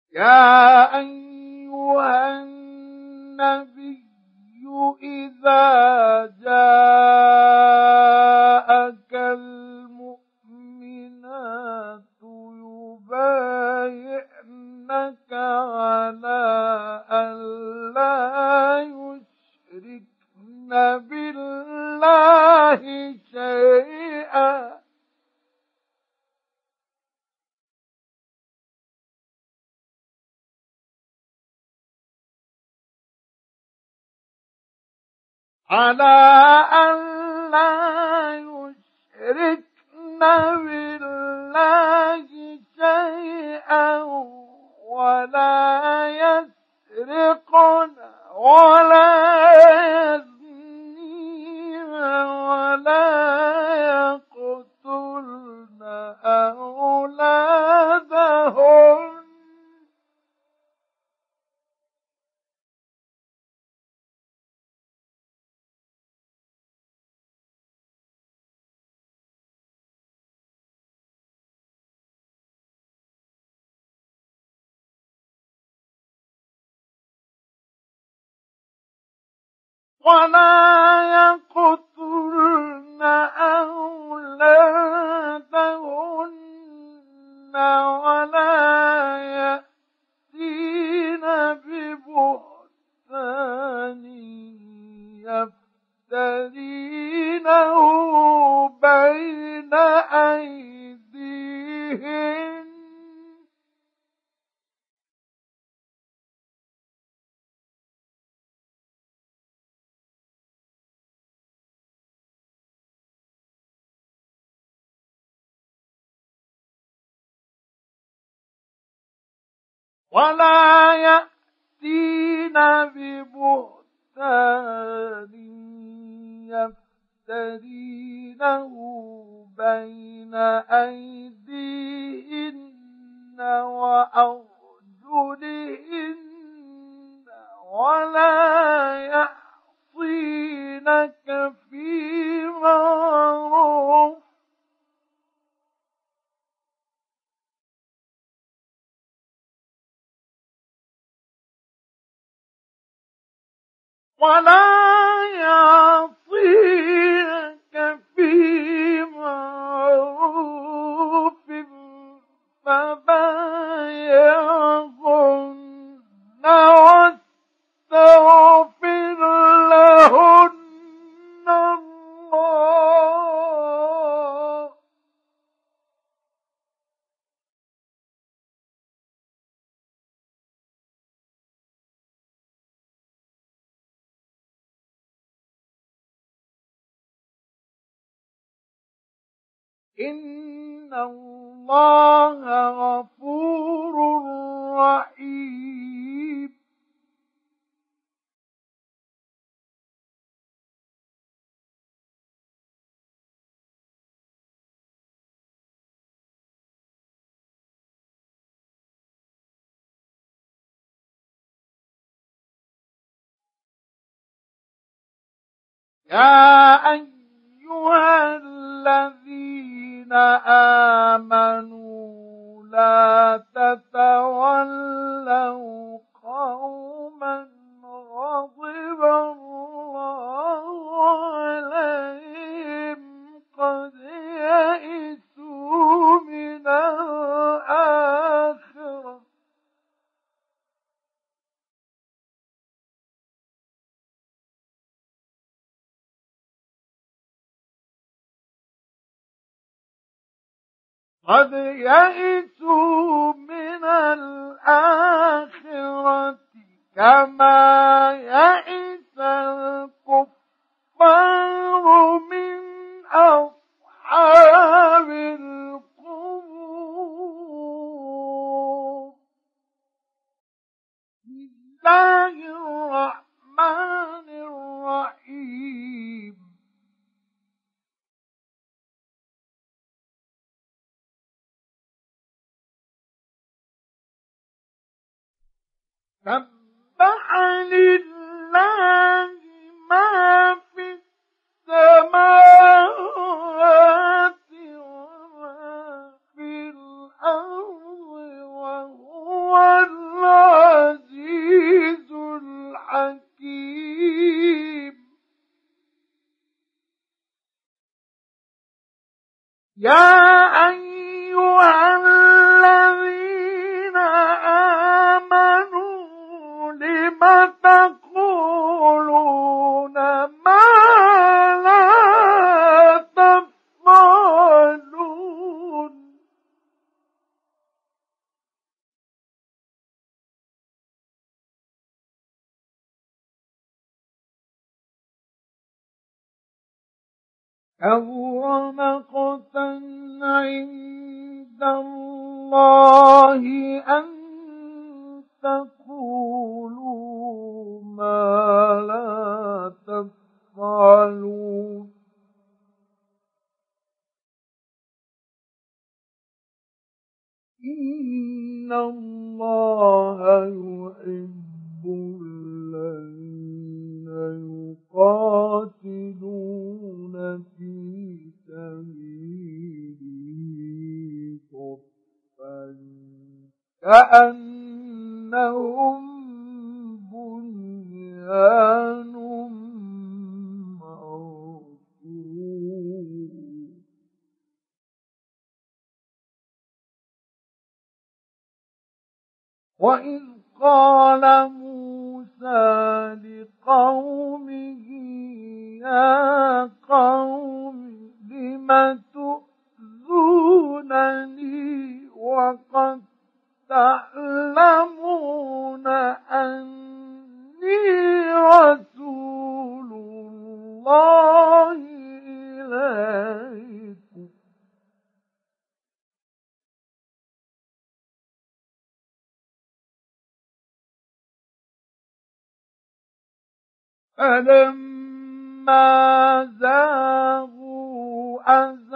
يا أيها النبي إذا جاءك المؤمنات يبايعنك على أن لا يشركن بالله شيئا ولا يسرقن ولا يزنين ولا يقتلن أولادهن ولا يأتين ببهتان يفترينه بين أيديهن وأرجلهن ولا يعصينك في معروف فبايعهن واستغفر لهن الله إن الله غفور رحيم يا أيها الذين آمنوا لا تتولوا قوما غضب الله عليهم قد يئسوا من الآخرة كما يئس الكفار من أصحاب القبور بسم الله الرحمن الرحيم سبح لله ما في السماوات وما في الأرض وهو يا أيها الذين آمنوا لم تقولون ما لا تفعلون كبر مقتا عند الله أن تقولوا ما لا تفعلون إن الله يحب الذين يقاتلون في سبيله صفا كأنهم بنيان مرصوص وإذ قال موسى لقومه يا قوم لم تؤذونني وقد تعلمون أني رسول الله إليكم فلما زاغوا